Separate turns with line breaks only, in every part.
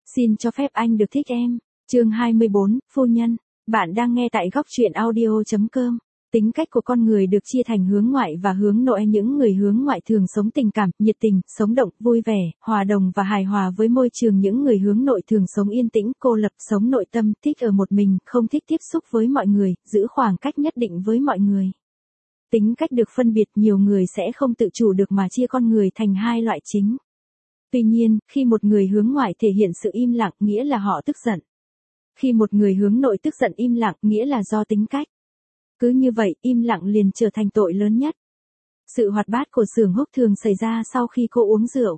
Xin cho phép anh được thích em. Chương 24, phu nhân. Bạn đang nghe tại góc truyện audio.com. Tính cách của con người được chia thành hướng ngoại và hướng nội. Những người hướng ngoại thường sống tình cảm, nhiệt tình, sống động, vui vẻ, hòa đồng và hài hòa với môi trường. Những người hướng nội thường sống yên tĩnh, cô lập, sống nội tâm, thích ở một mình, không thích tiếp xúc với mọi người, giữ khoảng cách nhất định với mọi người. Tính cách được phân biệt, nhiều người sẽ không tự chủ được mà chia con người thành hai loại chính. Tuy nhiên, khi một người hướng ngoại thể hiện sự im lặng, nghĩa là họ tức giận. Khi một người hướng nội tức giận im lặng, nghĩa là do tính cách. Cứ như vậy, im lặng liền trở thành tội lớn nhất. Sự hoạt bát của Sường Húc thường xảy ra sau khi cô uống rượu.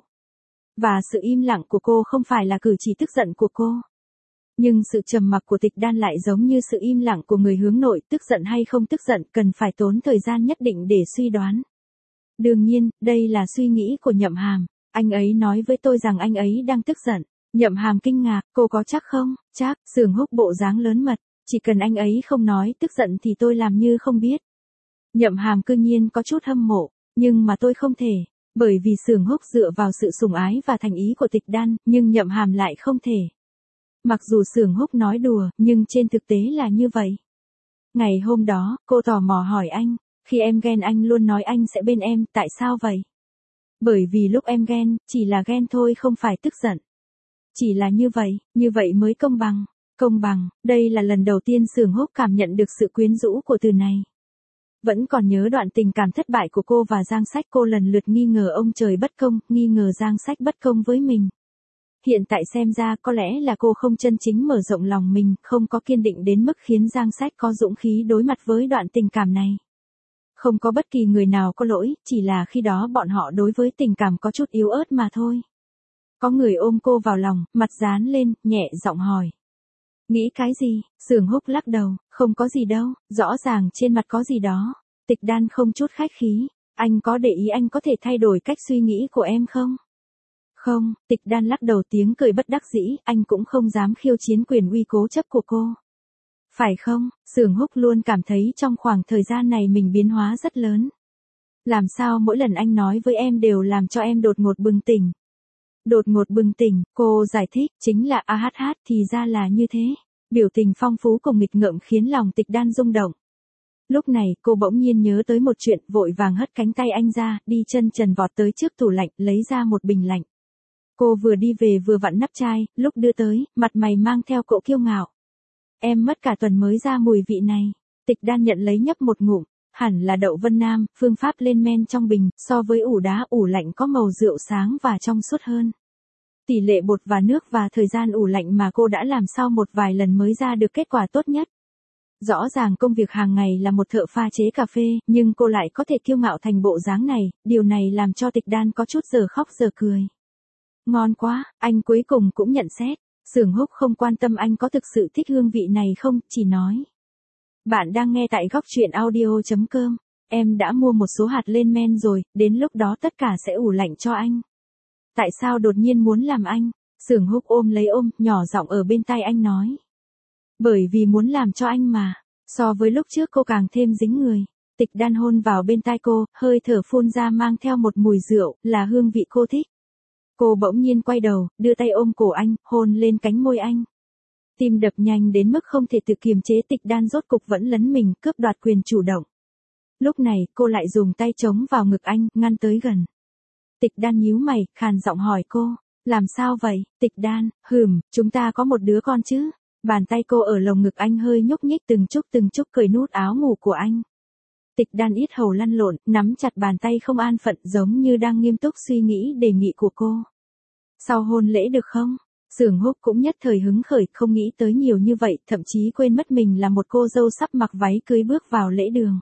Và sự im lặng của cô không phải là cử chỉ tức giận của cô. Nhưng sự trầm mặc của Tịch Đan lại giống như sự im lặng của người hướng nội, tức giận hay không tức giận cần phải tốn thời gian nhất định để suy đoán. Đương nhiên, đây là suy nghĩ của Nhậm Hàm. Anh ấy nói với tôi rằng anh ấy đang tức giận. Nhậm Hàm kinh ngạc, cô có chắc không? Chắc. Sường Húc bộ dáng lớn mật. Chỉ cần anh ấy không nói tức giận thì tôi làm như không biết. Nhậm Hàm cư nhiên có chút hâm mộ, nhưng mà tôi không thể. Bởi vì Sường Húc dựa vào sự sủng ái và thành ý của Tịch Đan, nhưng Nhậm Hàm lại không thể. Mặc dù Sường Húc nói đùa, nhưng trên thực tế là như vậy. Ngày hôm đó, cô tò mò hỏi anh, khi em ghen anh luôn nói anh sẽ bên em, tại sao vậy? Bởi vì lúc em ghen, chỉ là ghen thôi không phải tức giận. Chỉ là như vậy mới công bằng. Công bằng, đây là lần đầu tiên Sường Húc cảm nhận được sự quyến rũ của từ này. Vẫn còn nhớ đoạn tình cảm thất bại của cô và Giang Sách, cô lần lượt nghi ngờ ông trời bất công, nghi ngờ Giang Sách bất công với mình. Hiện tại xem ra có lẽ là cô không chân chính mở rộng lòng mình, không có kiên định đến mức khiến Giang Sách có dũng khí đối mặt với đoạn tình cảm này. Không có bất kỳ người nào có lỗi, chỉ là khi đó bọn họ đối với tình cảm có chút yếu ớt mà thôi. Có người ôm cô vào lòng, mặt dán lên, nhẹ giọng hỏi. Nghĩ cái gì? Sường Húc lắc đầu, không có gì đâu, rõ ràng trên mặt có gì đó. Tịch Đan không chút khách khí, anh có để ý anh có thể thay đổi cách suy nghĩ của em không? Không, Tịch Đan lắc đầu, tiếng cười bất đắc dĩ, anh cũng không dám khiêu chiến quyền uy cố chấp của cô. Phải không? Sường Húc luôn cảm thấy trong khoảng thời gian này mình biến hóa rất lớn. Làm sao mỗi lần anh nói với em đều làm cho em đột ngột bừng tỉnh? Đột ngột bừng tỉnh, cô giải thích, chính là thì ra là như thế. Biểu tình phong phú cùng nghịch ngợm khiến lòng Tịch Đan rung động. Lúc này, cô bỗng nhiên nhớ tới một chuyện, vội vàng hất cánh tay anh ra, đi chân trần vọt tới trước tủ lạnh, lấy ra một bình lạnh. Cô vừa đi về vừa vặn nắp chai, lúc đưa tới, mặt mày mang theo cỗ kiêu ngạo. Em mất cả tuần mới ra mùi vị này. Tịch Đan nhận lấy nhấp một ngụm, hẳn là đậu Vân Nam, phương pháp lên men trong bình, so với ủ đá ủ lạnh có màu rượu sáng và trong suốt hơn. Tỷ lệ bột và nước và thời gian ủ lạnh mà cô đã làm sau một vài lần mới ra được kết quả tốt nhất. Rõ ràng công việc hàng ngày là một thợ pha chế cà phê, nhưng cô lại có thể kiêu ngạo thành bộ dáng này, điều này làm cho Tịch Đan có chút giờ khóc giờ cười. Ngon quá, anh cuối cùng cũng nhận xét. Sường Húc không quan tâm anh có thực sự thích hương vị này không, chỉ nói. Bạn đang nghe tại góc truyện audio.com. Em đã mua một số hạt lên men rồi, đến lúc đó tất cả sẽ ủ lạnh cho anh. Tại sao đột nhiên muốn làm anh? Sường Húc ôm lấy nhỏ giọng ở bên tai anh nói. Bởi vì muốn làm cho anh mà. So với lúc trước cô càng thêm dính người. Tịch Đan hôn vào bên tai cô, hơi thở phun ra mang theo một mùi rượu, là hương vị cô thích. Cô bỗng nhiên quay đầu, đưa tay ôm cổ anh, hôn lên cánh môi anh. Tim đập nhanh đến mức không thể tự kiềm chế, Tịch Đan rốt cục vẫn lấn mình, cướp đoạt quyền chủ động. Lúc này, cô lại dùng tay chống vào ngực anh, ngăn tới gần. Tịch Đan nhíu mày, khàn giọng hỏi cô, làm sao vậy? Tịch Đan, chúng ta có một đứa con chứ? Bàn tay cô ở lồng ngực anh hơi nhúc nhích từng chút cởi nút áo ngủ của anh. Tịch Đan yết hầu lăn lộn, nắm chặt bàn tay không an phận, giống như đang nghiêm túc suy nghĩ đề nghị của cô. Sau hôn lễ được không? Sường Húc cũng nhất thời hứng khởi, không nghĩ tới nhiều như vậy, thậm chí quên mất mình là một cô dâu sắp mặc váy cưới bước vào lễ đường.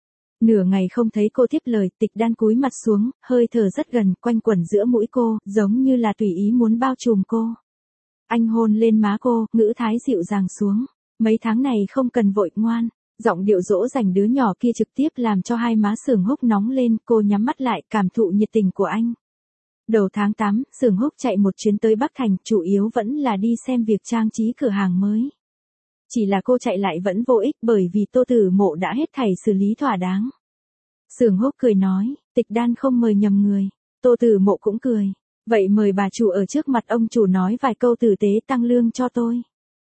Nửa ngày không thấy cô tiếp lời, Tịch Đan cúi mặt xuống, hơi thở rất gần, quanh quẩn giữa mũi cô, giống như là tùy ý muốn bao trùm cô. Anh hôn lên má cô, ngữ thái dịu dàng xuống. Mấy tháng này không cần vội, ngoan. Giọng điệu dỗ dành đứa nhỏ kia trực tiếp làm cho hai má Sường Húc nóng lên, cô nhắm mắt lại, cảm thụ nhiệt tình của anh. Đầu tháng 8, Sường Húc chạy một chuyến tới Bắc Thành, chủ yếu vẫn là đi xem việc trang trí cửa hàng mới. Chỉ là cô chạy lại vẫn vô ích, bởi vì Tô Tử Mộ đã hết thảy xử lý thỏa đáng. Sường Húc cười nói, Tịch Đan không mời nhầm người. Tô Tử Mộ cũng cười. Vậy mời bà chủ ở trước mặt ông chủ nói vài câu tử tế tăng lương cho tôi.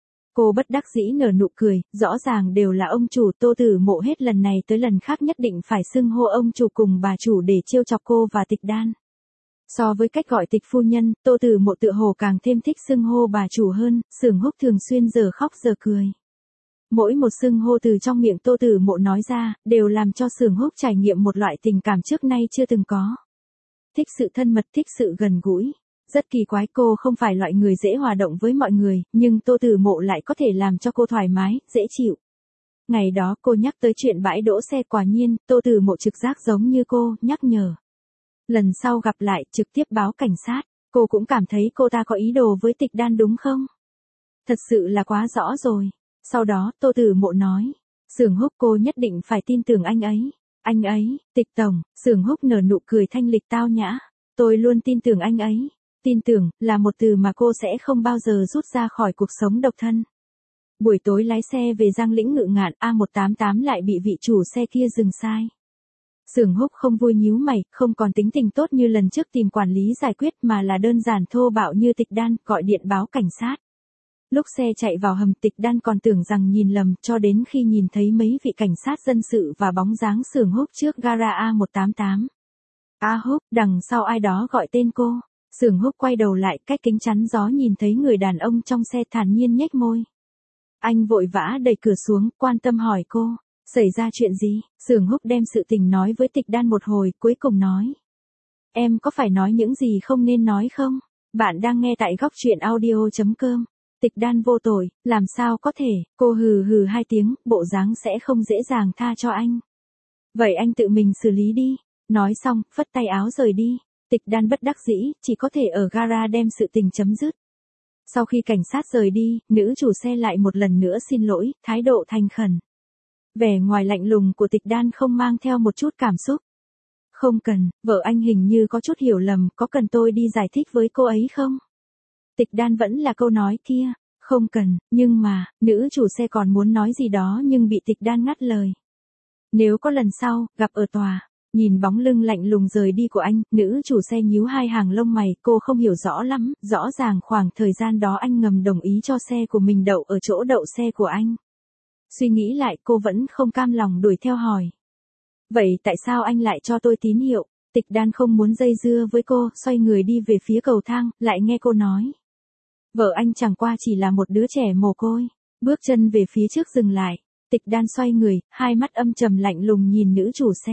Cô bất đắc dĩ nở nụ cười, rõ ràng đều là ông chủ. Tô Tử Mộ hết lần này tới lần khác nhất định phải xưng hô ông chủ cùng bà chủ để trêu chọc cô và Tịch Đan. So với cách gọi Tịch phu nhân, Tô Tử Mộ tựa hồ càng thêm thích xưng hô bà chủ hơn. Xưởng Húc thường xuyên giờ khóc giờ cười. Mỗi một xưng hô từ trong miệng Tô Tử Mộ nói ra, đều làm cho Xưởng Húc trải nghiệm một loại tình cảm trước nay chưa từng có. Thích sự thân mật, thích sự gần gũi. Rất kỳ quái, cô không phải loại người dễ hòa động với mọi người, nhưng Tô Tử Mộ lại có thể làm cho cô thoải mái, dễ chịu. Ngày đó cô nhắc tới chuyện bãi đỗ xe, quả nhiên, Tô Tử Mộ trực giác giống như cô, nhắc nhở. Lần sau gặp lại, trực tiếp báo cảnh sát. Cô cũng cảm thấy cô ta có ý đồ với Tịch Đan đúng không? Thật sự là quá rõ rồi. Sau đó, Tô Tử Mộ nói. Xưởng Húc, cô nhất định phải tin tưởng anh ấy. Anh ấy, Tịch tổng. Xưởng Húc nở nụ cười thanh lịch tao nhã. Tôi luôn tin tưởng anh ấy. Tin tưởng, là một từ mà cô sẽ không bao giờ rút ra khỏi cuộc sống độc thân. Buổi tối lái xe về Giang Lĩnh Ngự Ngạn, A188 lại bị vị chủ xe kia dừng sai. Xưởng Húc không vui nhíu mày, không còn tính tình tốt như lần trước tìm quản lý giải quyết mà là đơn giản thô bạo như Tịch Đan, gọi điện báo cảnh sát. Lúc xe chạy vào hầm, Tịch Đan còn tưởng rằng nhìn lầm, cho đến khi nhìn thấy mấy vị cảnh sát dân sự và bóng dáng Xưởng Húc trước gara A188. A Húc, đằng sau ai đó gọi tên cô. Xưởng Húc quay đầu lại, cách kính chắn gió nhìn thấy người đàn ông trong xe, thản nhiên nhếch môi. Anh vội vã đẩy cửa xuống, quan tâm hỏi cô, xảy ra chuyện gì? Xưởng Húc đem sự tình nói với Tịch Đan một hồi, cuối cùng nói. Em có phải nói những gì không nên nói không? Bạn đang nghe tại góc truyện audio.com. Tịch Đan vô tội, làm sao có thể? Cô hừ hừ hai tiếng, bộ dáng sẽ không dễ dàng tha cho anh. Vậy anh tự mình xử lý đi. Nói xong, phất tay áo rời đi. Tịch Đan bất đắc dĩ, chỉ có thể ở gara đem sự tình chấm dứt. Sau khi cảnh sát rời đi, nữ chủ xe lại một lần nữa xin lỗi, thái độ thành khẩn. Vẻ ngoài lạnh lùng của Tịch Đan không mang theo một chút cảm xúc. Không cần, vợ anh hình như có chút hiểu lầm, có cần tôi đi giải thích với cô ấy không? Tịch Đan vẫn là câu nói kia, không cần, nhưng mà, nữ chủ xe còn muốn nói gì đó nhưng bị Tịch Đan ngắt lời. Nếu có lần sau, gặp ở tòa. Nhìn bóng lưng lạnh lùng rời đi của anh, nữ chủ xe nhíu hai hàng lông mày, cô không hiểu rõ lắm, rõ ràng khoảng thời gian đó anh ngầm đồng ý cho xe của mình đậu ở chỗ đậu xe của anh. Suy nghĩ lại, cô vẫn không cam lòng đuổi theo hỏi. Vậy tại sao anh lại cho tôi tín hiệu? Tịch Đan không muốn dây dưa với cô, xoay người đi về phía cầu thang, lại nghe cô nói. Vợ anh chẳng qua chỉ là một đứa trẻ mồ côi. Bước chân về phía trước dừng lại. Tịch Đan xoay người, hai mắt âm trầm lạnh lùng nhìn nữ chủ xe.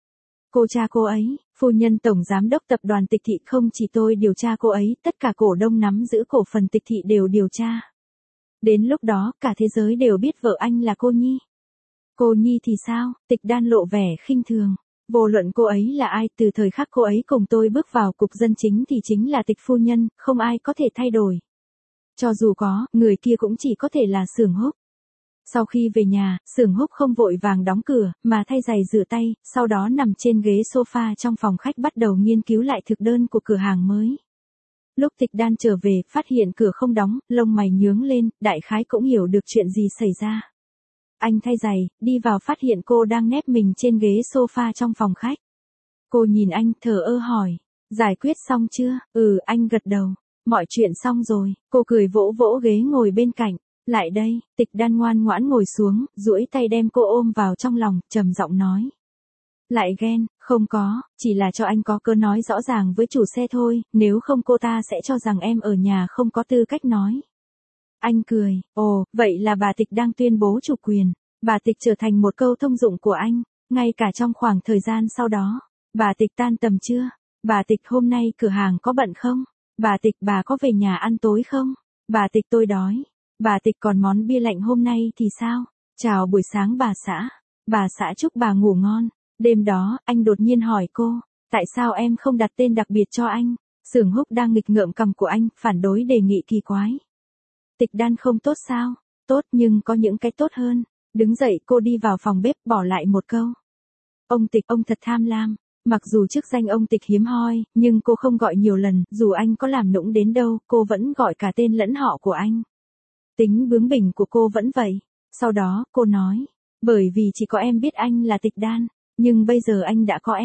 Cô cha cô ấy, phu nhân tổng giám đốc tập đoàn Tịch Thị, không chỉ tôi điều tra cô ấy, tất cả cổ đông nắm giữ cổ phần Tịch Thị đều điều tra. Đến lúc đó, cả thế giới đều biết vợ anh là cô Nhi. Cô Nhi thì sao? Tịch Đan lộ vẻ khinh thường. Vô luận cô ấy là ai, từ thời khắc cô ấy cùng tôi bước vào cục dân chính thì chính là Tịch phu nhân, không ai có thể thay đổi. Cho dù có, người kia cũng chỉ có thể là Xưởng Húc. Sau khi về nhà, Xưởng Húc không vội vàng đóng cửa, mà thay giày rửa tay, sau đó nằm trên ghế sofa trong phòng khách bắt đầu nghiên cứu lại thực đơn của cửa hàng mới. Lúc Tịch Đan trở về, phát hiện cửa không đóng, lông mày nhướng lên, đại khái cũng hiểu được chuyện gì xảy ra. Anh thay giày, đi vào phát hiện cô đang nép mình trên ghế sofa trong phòng khách. Cô nhìn anh, thờ ơ hỏi, giải quyết xong chưa? Anh gật đầu. Mọi chuyện xong rồi, cô cười vỗ vỗ ghế ngồi bên cạnh. Lại đây, Tịch Đan ngoan ngoãn ngồi xuống, duỗi tay đem cô ôm vào trong lòng, trầm giọng nói. Lại ghen, không có, chỉ là cho anh có cơ nói rõ ràng với chủ xe thôi, nếu không cô ta sẽ cho rằng em ở nhà không có tư cách nói. Anh cười, vậy là bà Tịch đang tuyên bố chủ quyền, bà Tịch trở thành một câu thông dụng của anh, ngay cả trong khoảng thời gian sau đó. Bà Tịch tan tầm chưa? Bà Tịch hôm nay cửa hàng có bận không? Bà Tịch bà có về nhà ăn tối không? Bà Tịch tôi đói. Bà Tịch còn món bia lạnh hôm nay thì sao? Chào buổi sáng bà xã. Bà xã chúc bà ngủ ngon. Đêm đó, anh đột nhiên hỏi cô, tại sao em không đặt tên đặc biệt cho anh? Xưởng Húc đang nghịch ngợm cằm của anh, phản đối đề nghị kỳ quái. Tịch Đan không tốt sao? Tốt nhưng có những cái tốt hơn. Đứng dậy cô đi vào phòng bếp bỏ lại một câu. Ông Tịch, ông thật tham lam. Mặc dù chức danh ông Tịch hiếm hoi, nhưng cô không gọi nhiều lần, dù anh có làm nũng đến đâu, cô vẫn gọi cả tên lẫn họ của anh. Tính bướng bỉnh của cô vẫn vậy. Sau đó, cô nói, bởi vì chỉ có em biết anh là Tịch Đan, nhưng bây giờ anh đã có em.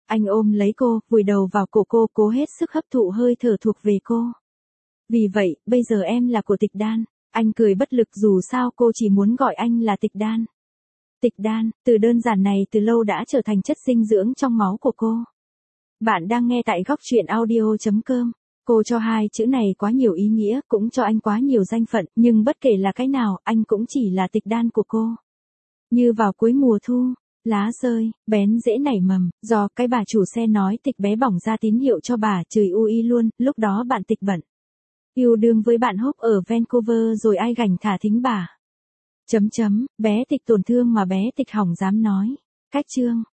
Anh ôm lấy cô, vùi đầu vào cổ cô, cố hết sức hấp thụ hơi thở thuộc về cô. Vì vậy, bây giờ em là của Tịch Đan. Anh cười bất lực, dù sao cô chỉ muốn gọi anh là Tịch Đan. Tịch Đan, từ đơn giản này từ lâu đã trở thành chất dinh dưỡng trong máu của cô. Bạn đang nghe tại góc truyện audio.com. Cô cho hai chữ này quá nhiều ý nghĩa, cũng cho anh quá nhiều danh phận, nhưng bất kể là cái nào, anh cũng chỉ là Tịch Đan của cô. Như vào cuối mùa thu, lá rơi, bén rễ nảy mầm, do cái bà chủ xe nói Tịch bé bỏng ra tín hiệu cho bà, chửi ui luôn, lúc đó bạn Tịch bận yêu đương với bạn Hope ở Vancouver rồi ai gành thả thính bà. Bé Tịch tổn thương mà bé Tịch hỏng dám nói. Cách chương.